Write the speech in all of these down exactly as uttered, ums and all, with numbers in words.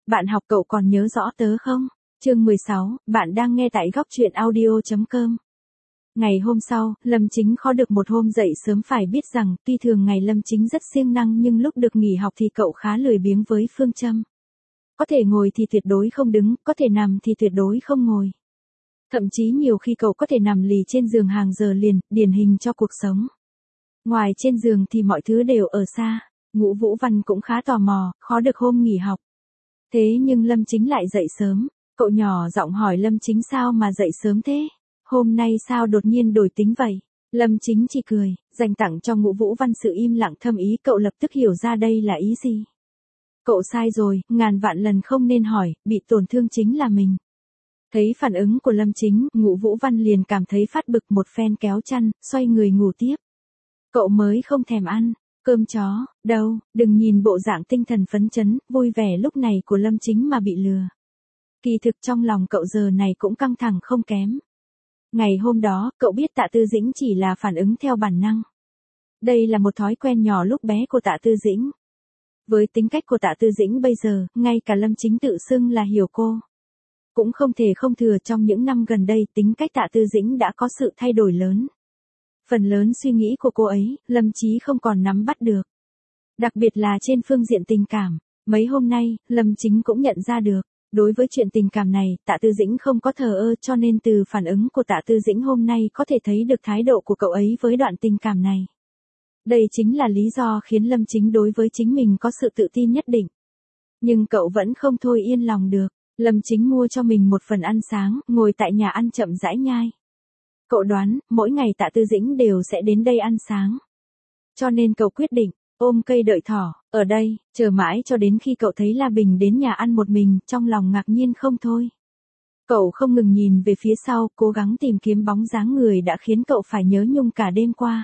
Bạn học cậu còn nhớ rõ tớ không? Chương mười sáu, bạn đang nghe tại góc truyện audio chấm com. Ngày hôm sau, Lâm Chính khó được một hôm dậy sớm phải biết rằng, tuy thường ngày Lâm Chính rất siêng năng nhưng lúc được nghỉ học thì cậu khá lười biếng với phương châm. Có thể ngồi thì tuyệt đối không đứng, có thể nằm thì tuyệt đối không ngồi. Thậm chí nhiều khi cậu có thể nằm lì trên giường hàng giờ liền, điển hình cho cuộc sống. Ngoài trên giường thì mọi thứ đều ở xa. Ngũ Vũ Văn cũng khá tò mò, khó được hôm nghỉ học. Thế nhưng Lâm Chính lại dậy sớm. Cậu nhỏ giọng hỏi Lâm Chính sao mà dậy sớm thế? Hôm nay sao đột nhiên đổi tính vậy? Lâm Chính chỉ cười, dành tặng cho Ngũ Vũ Văn sự im lặng thâm ý. Cậu lập tức hiểu ra đây là ý gì. Cậu sai rồi, ngàn vạn lần không nên hỏi, bị tổn thương chính là mình. Thấy phản ứng của Lâm Chính, Ngũ Vũ Văn liền cảm thấy phát bực, một phen kéo chăn, xoay người ngủ tiếp. Cậu mới không thèm ăn cơm chó, đâu, đừng nhìn bộ dạng tinh thần phấn chấn, vui vẻ lúc này của Lâm Chính mà bị lừa. Kỳ thực trong lòng cậu giờ này cũng căng thẳng không kém. Ngày hôm đó, cậu biết Tạ Tư Dĩnh chỉ là phản ứng theo bản năng. Đây là một thói quen nhỏ lúc bé của Tạ Tư Dĩnh. Với tính cách của Tạ Tư Dĩnh bây giờ, ngay cả Lâm Chính tự xưng là hiểu cô. Cũng không thể không thừa trong những năm gần đây tính cách Tạ Tư Dĩnh đã có sự thay đổi lớn. Phần lớn suy nghĩ của cô ấy, Lâm Chí không còn nắm bắt được. Đặc biệt là trên phương diện tình cảm. Mấy hôm nay, Lâm Chính cũng nhận ra được. Đối với chuyện tình cảm này, Tạ Tư Dĩnh không có thờ ơ, cho nên từ phản ứng của Tạ Tư Dĩnh hôm nay có thể thấy được thái độ của cậu ấy với đoạn tình cảm này. Đây chính là lý do khiến Lâm Chính đối với chính mình có sự tự tin nhất định. Nhưng cậu vẫn không thôi yên lòng được. Lâm Chính mua cho mình một phần ăn sáng, ngồi tại nhà ăn chậm rãi nhai. Cậu đoán, mỗi ngày Tạ Tư Dĩnh đều sẽ đến đây ăn sáng. Cho nên cậu quyết định, ôm cây đợi thỏ, ở đây, chờ mãi cho đến khi cậu thấy La Bình đến nhà ăn một mình, trong lòng ngạc nhiên không thôi. Cậu không ngừng nhìn về phía sau, cố gắng tìm kiếm bóng dáng người đã khiến cậu phải nhớ nhung cả đêm qua.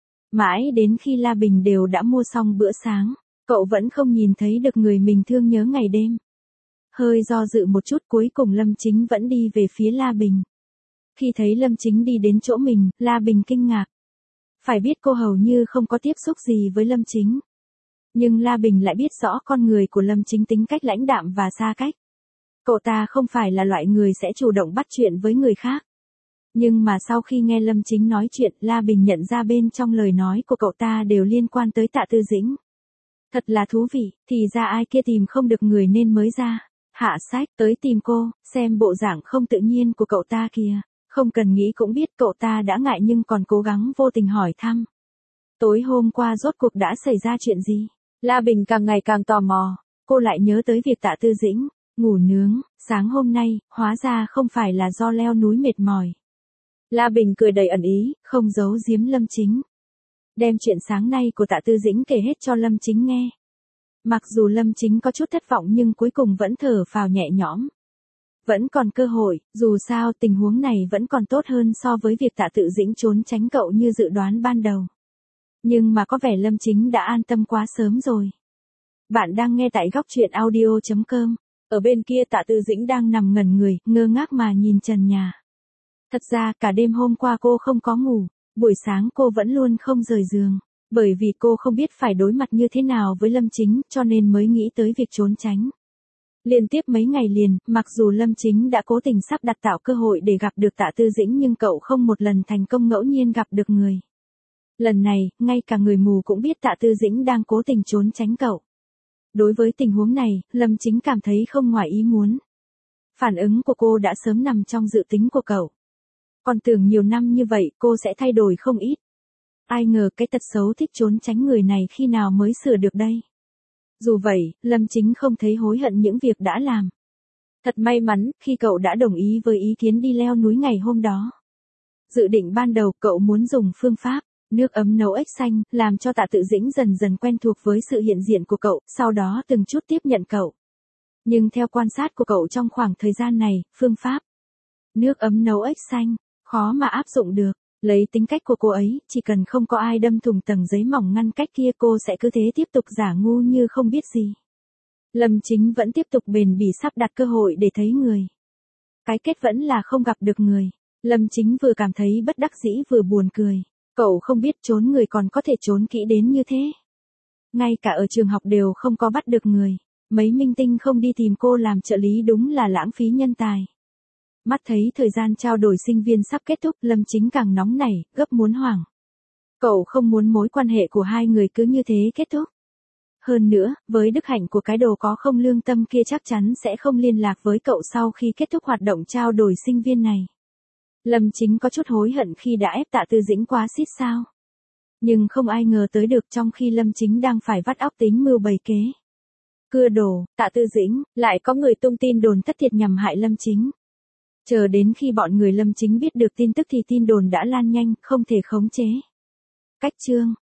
Mãi đến khi La Bình đều đã mua xong bữa sáng, cậu vẫn không nhìn thấy được người mình thương nhớ ngày đêm. Hơi do dự một chút, cuối cùng Lâm Chính vẫn đi về phía La Bình. Khi thấy Lâm Chính đi đến chỗ mình, La Bình kinh ngạc. Phải biết cô hầu như không có tiếp xúc gì với Lâm Chính. Nhưng La Bình lại biết rõ con người của Lâm Chính tính cách lãnh đạm và xa cách. Cậu ta không phải là loại người sẽ chủ động bắt chuyện với người khác. Nhưng mà sau khi nghe Lâm Chính nói chuyện, La Bình nhận ra bên trong lời nói của cậu ta đều liên quan tới Tạ Tư Dĩnh. Thật là thú vị, thì ra ai kia tìm không được người nên mới ra. Hạ sách tới tìm cô, xem bộ dạng không tự nhiên của cậu ta kìa. Không cần nghĩ cũng biết cậu ta đã ngại nhưng còn cố gắng vô tình hỏi thăm. Tối hôm qua rốt cuộc đã xảy ra chuyện gì? La Bình càng ngày càng tò mò. Cô lại nhớ tới việc Tạ Tư Dĩnh ngủ nướng, sáng hôm nay, hóa ra không phải là do leo núi mệt mỏi. La Bình cười đầy ẩn ý, không giấu giếm Lâm Chính. Đem chuyện sáng nay của Tạ Tư Dĩnh kể hết cho Lâm Chính nghe. Mặc dù Lâm Chính có chút thất vọng nhưng cuối cùng vẫn thở phào nhẹ nhõm. Vẫn còn cơ hội, dù sao tình huống này vẫn còn tốt hơn so với việc Tạ Tự Dĩnh trốn tránh cậu như dự đoán ban đầu. Nhưng mà có vẻ Lâm Chính đã an tâm quá sớm rồi. Bạn đang nghe tại góc truyện audio chấm com. Ở bên kia Tạ Tư Dĩnh đang nằm ngẩn người, ngơ ngác mà nhìn trần nhà. Thật ra cả đêm hôm qua cô không có ngủ, buổi sáng cô vẫn luôn không rời giường. Bởi vì cô không biết phải đối mặt như thế nào với Lâm Chính, cho nên mới nghĩ tới việc trốn tránh. Liên tiếp mấy ngày liền, mặc dù Lâm Chính đã cố tình sắp đặt tạo cơ hội để gặp được Tạ Tư Dĩnh nhưng cậu không một lần thành công ngẫu nhiên gặp được người. Lần này, ngay cả người mù cũng biết Tạ Tư Dĩnh đang cố tình trốn tránh cậu. Đối với tình huống này, Lâm Chính cảm thấy không ngoài ý muốn. Phản ứng của cô đã sớm nằm trong dự tính của cậu. Còn tưởng nhiều năm như vậy cô sẽ thay đổi không ít. Ai ngờ cái tật xấu thích trốn tránh người này khi nào mới sửa được đây. Dù vậy, Lâm Chính không thấy hối hận những việc đã làm. Thật may mắn khi cậu đã đồng ý với ý kiến đi leo núi ngày hôm đó. Dự định ban đầu cậu muốn dùng phương pháp nước ấm nấu ếch xanh, làm cho Tạ Tự Dĩnh dần dần quen thuộc với sự hiện diện của cậu, sau đó từng chút tiếp nhận cậu. Nhưng theo quan sát của cậu trong khoảng thời gian này, phương pháp nước ấm nấu ếch xanh khó mà áp dụng được. Lấy tính cách của cô ấy, chỉ cần không có ai đâm thủng tầng giấy mỏng ngăn cách kia cô sẽ cứ thế tiếp tục giả ngu như không biết gì. Lâm Chính vẫn tiếp tục bền bỉ sắp đặt cơ hội để thấy người. Cái kết vẫn là không gặp được người. Lâm Chính vừa cảm thấy bất đắc dĩ vừa buồn cười. Cậu không biết trốn người còn có thể trốn kỹ đến như thế. Ngay cả ở trường học đều không có bắt được người. Mấy minh tinh không đi tìm cô làm trợ lý đúng là lãng phí nhân tài. Mắt thấy thời gian trao đổi sinh viên sắp kết thúc, Lâm Chính càng nóng nảy, gấp muốn hoảng. Cậu không muốn mối quan hệ của hai người cứ như thế kết thúc. Hơn nữa, với đức hạnh của cái đồ có không lương tâm kia chắc chắn sẽ không liên lạc với cậu sau khi kết thúc hoạt động trao đổi sinh viên này. Lâm Chính có chút hối hận khi đã ép Tạ Tư Dĩnh quá xít sao. Nhưng không ai ngờ tới được trong khi Lâm Chính đang phải vắt óc tính mưu bày kế. Cưa đồ, Tạ Tư Dĩnh, lại có người tung tin đồn thất thiệt nhằm hại Lâm Chính. Chờ đến khi bọn người Lâm Chính biết được tin tức thì tin đồn đã lan nhanh, không thể khống chế. Cách chương